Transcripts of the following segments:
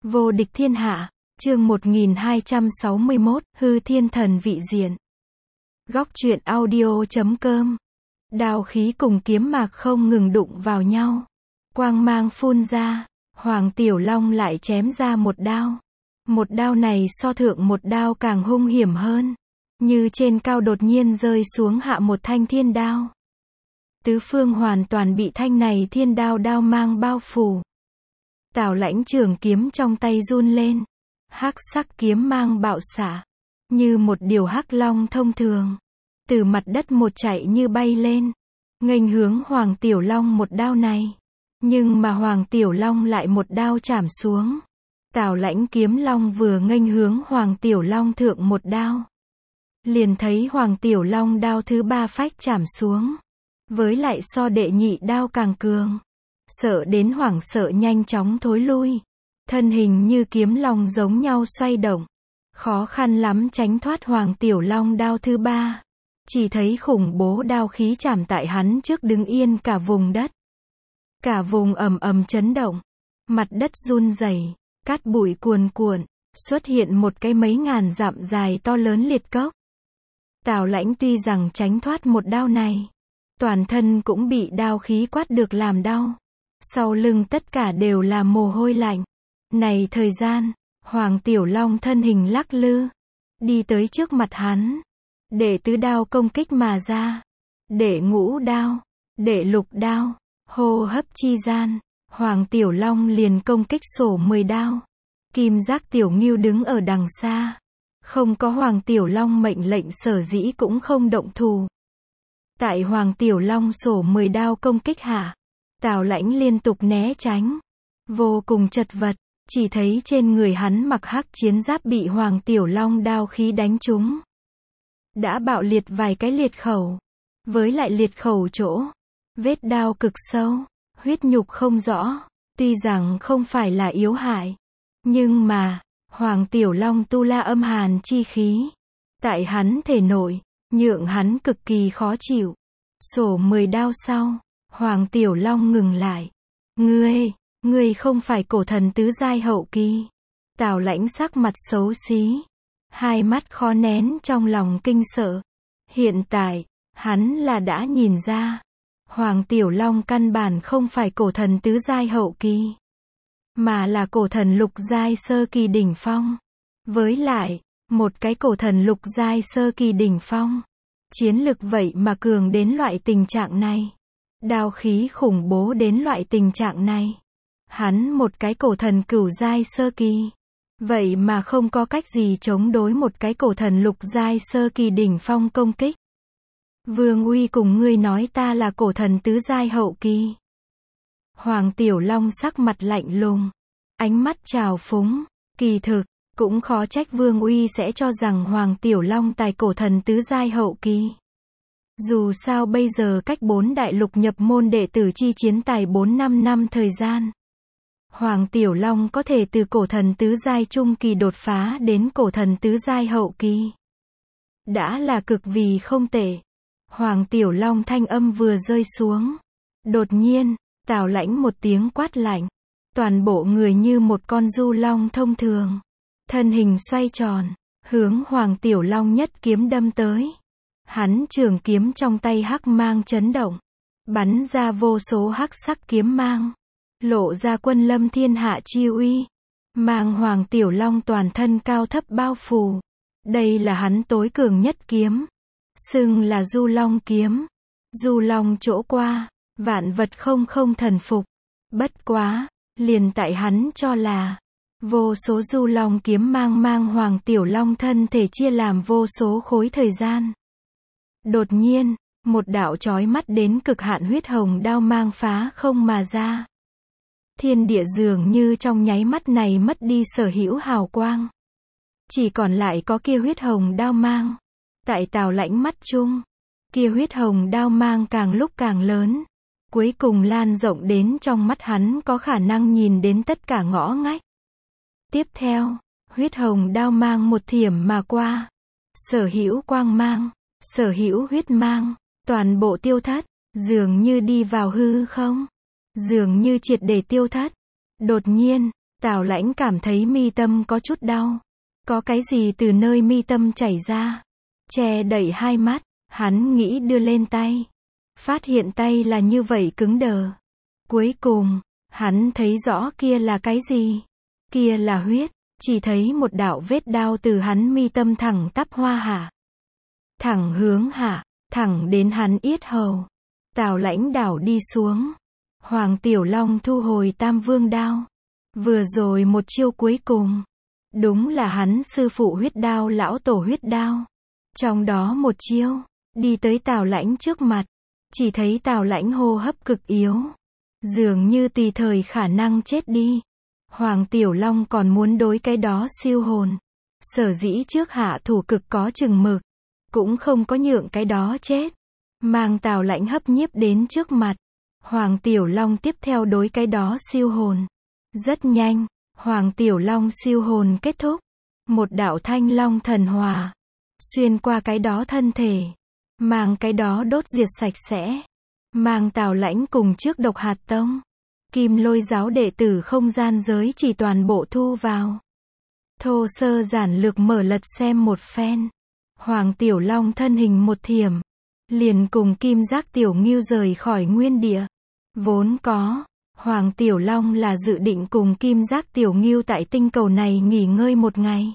Vô địch thiên hạ, chương 1261, hư thiên thần vị diện. Góc truyện audio.com. Đao khí cùng kiếm mạc không ngừng đụng vào nhau. Quang mang phun ra, Hoàng Tiểu Long lại chém ra một đao. Một đao này so thượng một đao càng hung hiểm hơn. Như trên cao đột nhiên rơi xuống hạ một thanh thiên đao. Tứ phương hoàn toàn bị thanh này thiên đao đao mang bao phủ. Tào Lãnh trường kiếm trong tay run lên. Hắc sắc kiếm mang bạo xạ. Như một điều hắc long thông thường. Từ mặt đất một chạy như bay lên. Nghênh hướng Hoàng Tiểu Long một đao này. Nhưng mà Hoàng Tiểu Long lại một đao chảm xuống. Tào Lãnh kiếm long vừa nghênh hướng Hoàng Tiểu Long thượng một đao. Liền thấy Hoàng Tiểu Long đao thứ ba phách chảm xuống. Với lại so đệ nhị đao càng cường. Sợ đến hoảng sợ nhanh chóng thối lui. Thân hình như kiếm long giống nhau xoay động. Khó khăn lắm tránh thoát Hoàng Tiểu Long đao thứ ba. Chỉ thấy khủng bố đao khí chạm tại hắn trước đứng yên cả vùng đất. Cả vùng ầm ầm chấn động. Mặt đất run rẩy, cát bụi cuồn cuộn, xuất hiện một cái mấy ngàn dặm dài to lớn liệt cốc. Tào Lãnh tuy rằng tránh thoát một đao này, toàn thân cũng bị đao khí quát được làm đau. Sau lưng tất cả đều là mồ hôi lạnh. Này thời gian, Hoàng Tiểu Long thân hình lắc lư, đi tới trước mặt hắn. Đệ tứ đao công kích mà ra. Đệ ngũ đao, đệ lục đao, hô hấp chi gian, Hoàng Tiểu Long liền công kích sổ 10 đao. Kim Giác Tiểu Ngưu đứng ở đằng xa. Không có Hoàng Tiểu Long mệnh lệnh sở dĩ cũng không động thủ. Tại Hoàng Tiểu Long sổ 10 đao công kích hạ, Tào Lãnh liên tục né tránh. Vô cùng chật vật, chỉ thấy trên người hắn mặc hắc chiến giáp bị Hoàng Tiểu Long đao khí đánh trúng. Đã bạo liệt vài cái liệt khẩu. Với lại liệt khẩu chỗ, vết đao cực sâu, huyết nhục không rõ. Tuy rằng không phải là yếu hại, nhưng mà, Hoàng Tiểu Long tu la âm hàn chi khí. Tại hắn thể nội, nhượng hắn cực kỳ khó chịu. Sổ 10 đao sau, Hoàng Tiểu Long ngừng lại. Ngươi không phải cổ thần tứ giai hậu kỳ. Tào Lãnh sắc mặt xấu xí. Hai mắt khó nén trong lòng kinh sợ. Hiện tại, hắn là đã nhìn ra. Hoàng Tiểu Long căn bản không phải cổ thần tứ giai hậu kỳ. Mà là cổ thần lục giai sơ kỳ đỉnh phong. Với lại, một cái cổ thần lục giai sơ kỳ đỉnh phong. Chiến lực vậy mà cường đến loại tình trạng này. Đao khí khủng bố đến loại tình trạng này. Hắn một cái cổ thần cửu giai sơ kỳ. Vậy mà không có cách gì chống đối một cái cổ thần lục giai sơ kỳ đỉnh phong công kích. Vương Uy cùng ngươi nói ta là cổ thần tứ giai hậu kỳ. Hoàng Tiểu Long sắc mặt lạnh lùng. Ánh mắt trào phúng. Kỳ thực, cũng khó trách Vương Uy sẽ cho rằng Hoàng Tiểu Long tài cổ thần tứ giai hậu kỳ. Dù sao bây giờ cách 4 đại lục nhập môn đệ tử chi chiến tài 4-5 năm thời gian. Hoàng Tiểu Long có thể từ cổ thần tứ giai trung kỳ đột phá đến cổ thần tứ giai hậu kỳ. Đã là cực vì không tệ. Hoàng Tiểu Long thanh âm vừa rơi xuống. Đột nhiên, Tào Lãnh một tiếng quát lạnh. Toàn bộ người như một con du long thông thường. Thân hình xoay tròn, hướng Hoàng Tiểu Long nhất kiếm đâm tới. Hắn trường kiếm trong tay hắc mang chấn động. Bắn ra vô số hắc sắc kiếm mang. Lộ ra quân lâm thiên hạ chi uy. Mang Hoàng Tiểu Long toàn thân cao thấp bao phủ. Đây là hắn tối cường nhất kiếm. Xưng là Du Long kiếm. Du Long chỗ qua, vạn vật không thần phục. Bất quá, liền tại hắn cho là vô số Du Long kiếm mang Hoàng Tiểu Long thân thể chia làm vô số khối thời gian. Đột nhiên, một đạo chói mắt đến cực hạn huyết hồng đao mang phá không mà ra. Thiên địa dường như trong nháy mắt này mất đi sở hữu hào quang. Chỉ còn lại có kia huyết hồng đao mang. Tại Tào Lãnh mắt chung, kia huyết hồng đao mang càng lúc càng lớn. Cuối cùng lan rộng đến trong mắt hắn có khả năng nhìn đến tất cả ngõ ngách. Tiếp theo, huyết hồng đao mang một thiểm mà qua. Sở hữu quang mang, sở hữu huyết mang, toàn bộ tiêu thất, dường như đi vào hư không. Dường như triệt để tiêu thất. Đột nhiên, Tào Lãnh cảm thấy mi tâm có chút đau. Có cái gì từ nơi mi tâm chảy ra. Che đậy hai mắt, hắn nghĩ đưa lên tay. Phát hiện tay là như vậy cứng đờ. Cuối cùng, hắn thấy rõ kia là cái gì. Kia là huyết, chỉ thấy một đạo vết đao từ hắn mi tâm thẳng tắp hoa hạ. Thẳng hướng hạ, thẳng đến hắn yết hầu. Tào Lãnh đảo đi xuống. Hoàng Tiểu Long thu hồi Tam Vương đao. Vừa rồi một chiêu cuối cùng. Đúng là hắn sư phụ huyết đao lão tổ huyết đao. Trong đó một chiêu, đi tới Tào Lãnh trước mặt. Chỉ thấy Tào Lãnh hô hấp cực yếu. Dường như tùy thời khả năng chết đi. Hoàng Tiểu Long còn muốn đối cái đó siêu hồn. Sở dĩ trước hạ thủ cực có chừng mực. Cũng không có nhượng cái đó chết. Mang Tào Lãnh hấp nhiếp đến trước mặt. Hoàng Tiểu Long tiếp theo đối cái đó siêu hồn. Rất nhanh, Hoàng Tiểu Long siêu hồn kết thúc. Một đạo thanh long thần hỏa. Xuyên qua cái đó thân thể. Mang cái đó đốt diệt sạch sẽ. Mang Tào Lãnh cùng trước Độc Hạt Tông. Kim Lôi giáo đệ tử không gian giới chỉ toàn bộ thu vào. Thô sơ giản lược mở lật xem một phen. Hoàng Tiểu Long thân hình một thiểm. Liền cùng Kim Giác Tiểu Ngưu rời khỏi nguyên địa. Vốn có, Hoàng Tiểu Long là dự định cùng Kim Giác Tiểu Ngưu tại tinh cầu này nghỉ ngơi một ngày.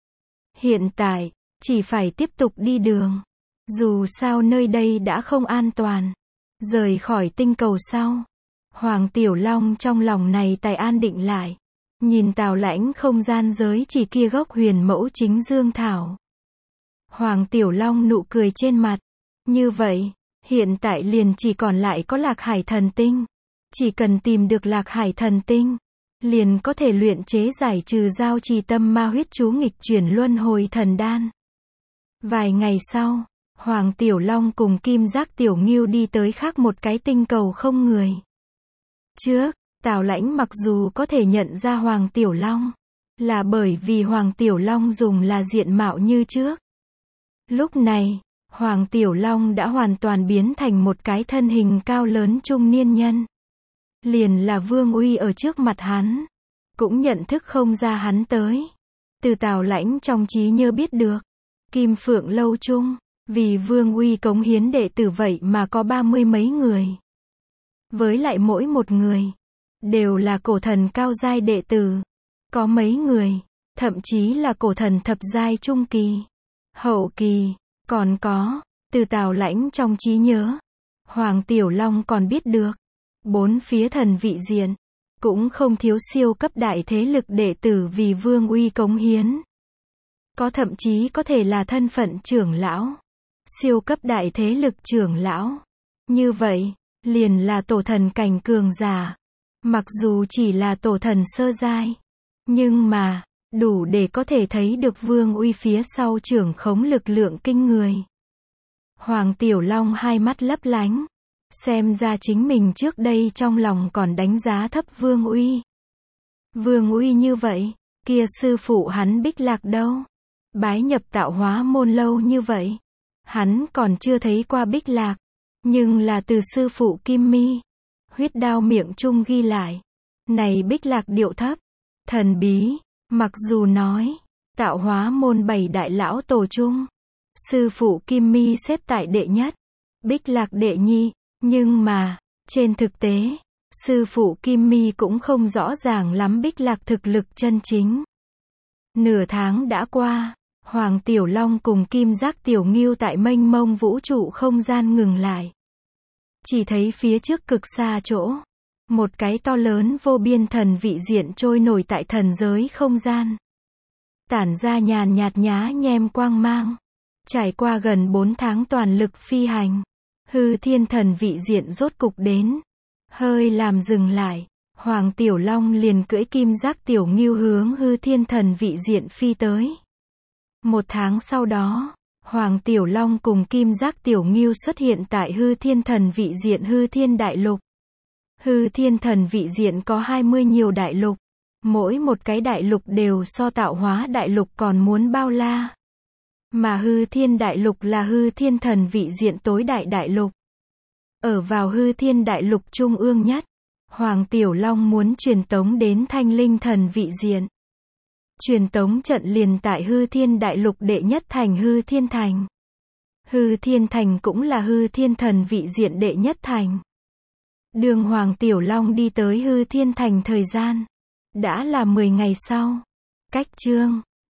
Hiện tại, chỉ phải tiếp tục đi đường. Dù sao nơi đây đã không an toàn. Rời khỏi tinh cầu sau. Hoàng Tiểu Long trong lòng này tài an định lại. Nhìn Tào Lãnh không gian giới chỉ kia gốc huyền mẫu chính dương thảo. Hoàng Tiểu Long nụ cười trên mặt. Như vậy, hiện tại liền chỉ còn lại có Lạc Hải Thần Tinh. Chỉ cần tìm được Lạc Hải Thần Tinh, liền có thể luyện chế giải trừ giao trì tâm ma huyết chú nghịch chuyển luân hồi thần đan. Vài ngày sau, Hoàng Tiểu Long cùng Kim Giác Tiểu Ngưu đi tới khác một cái tinh cầu không người. Trước, Tào Lãnh mặc dù có thể nhận ra Hoàng Tiểu Long, là bởi vì Hoàng Tiểu Long dùng là diện mạo như trước. Lúc này, Hoàng Tiểu Long đã hoàn toàn biến thành một cái thân hình cao lớn trung niên nhân. Liền là Vương Uy ở trước mặt hắn. Cũng nhận thức không ra hắn tới. Từ Tào Lãnh trong trí nhớ biết được. Kim Phượng Lâu chung, vì Vương Uy cống hiến đệ tử vậy mà có 30 mấy người. Với lại mỗi một người, đều là cổ thần cao giai đệ tử. Có mấy người, thậm chí là cổ thần thập giai trung kỳ, hậu kỳ. Còn có, từ Tào Lãnh trong trí nhớ, Hoàng Tiểu Long còn biết được, bốn phía thần vị diện, cũng không thiếu siêu cấp đại thế lực đệ tử vì Vương Uy cống hiến. Có thậm chí có thể là thân phận trưởng lão, siêu cấp đại thế lực trưởng lão. Như vậy, liền là tổ thần cảnh cường giả. Mặc dù chỉ là tổ thần sơ giai, nhưng mà, đủ để có thể thấy được Vương Uy phía sau trưởng khống lực lượng kinh người. Hoàng Tiểu Long hai mắt lấp lánh. Xem ra chính mình trước đây trong lòng còn đánh giá thấp Vương Uy. Vương Uy như vậy, kia sư phụ hắn Bích Lạc đâu? Bái nhập Tạo Hóa môn lâu như vậy. Hắn còn chưa thấy qua Bích Lạc. Nhưng là từ sư phụ Kim Mi. Huyết đao miệng trung ghi lại. Này Bích Lạc điệu thấp, thần bí. Mặc dù nói, Tạo Hóa môn 7 đại lão tổ chung, sư phụ Kim Mi xếp tại đệ nhất, Bích Lạc đệ nhị, nhưng mà, trên thực tế, sư phụ Kim Mi cũng không rõ ràng lắm Bích Lạc thực lực chân chính. Nửa tháng đã qua, Hoàng Tiểu Long cùng Kim Giác Tiểu Ngưu tại mênh mông vũ trụ không gian ngừng lại. Chỉ thấy phía trước cực xa chỗ, một cái to lớn vô biên thần vị diện trôi nổi tại thần giới không gian. Tản ra nhàn nhạt nhá nhem quang mang. Trải qua gần 4 tháng toàn lực phi hành, hư thiên thần vị diện rốt cục đến. Hơi làm dừng lại, Hoàng Tiểu Long liền cưỡi Kim Giác Tiểu Ngưu hướng hư thiên thần vị diện phi tới. 1 tháng sau đó, Hoàng Tiểu Long cùng Kim Giác Tiểu Ngưu xuất hiện tại hư thiên thần vị diện hư thiên đại lục. Hư thiên thần vị diện có 20 nhiều đại lục. Mỗi một cái đại lục đều so Tạo Hóa đại lục còn muốn bao la. Mà hư thiên đại lục là hư thiên thần vị diện tối đại đại lục. Ở vào hư thiên đại lục trung ương nhất, Hoàng Tiểu Long muốn truyền tống đến Thanh Linh Thần vị diện. Truyền tống trận liền tại Hư Thiên Đại Lục đệ nhất thành Hư Thiên Thành. Hư Thiên Thành cũng là Hư Thiên Thần vị diện đệ nhất thành. Đường Hoàng Tiểu Long đi tới Hư Thiên Thành thời gian đã là 10 ngày sau. Cách chương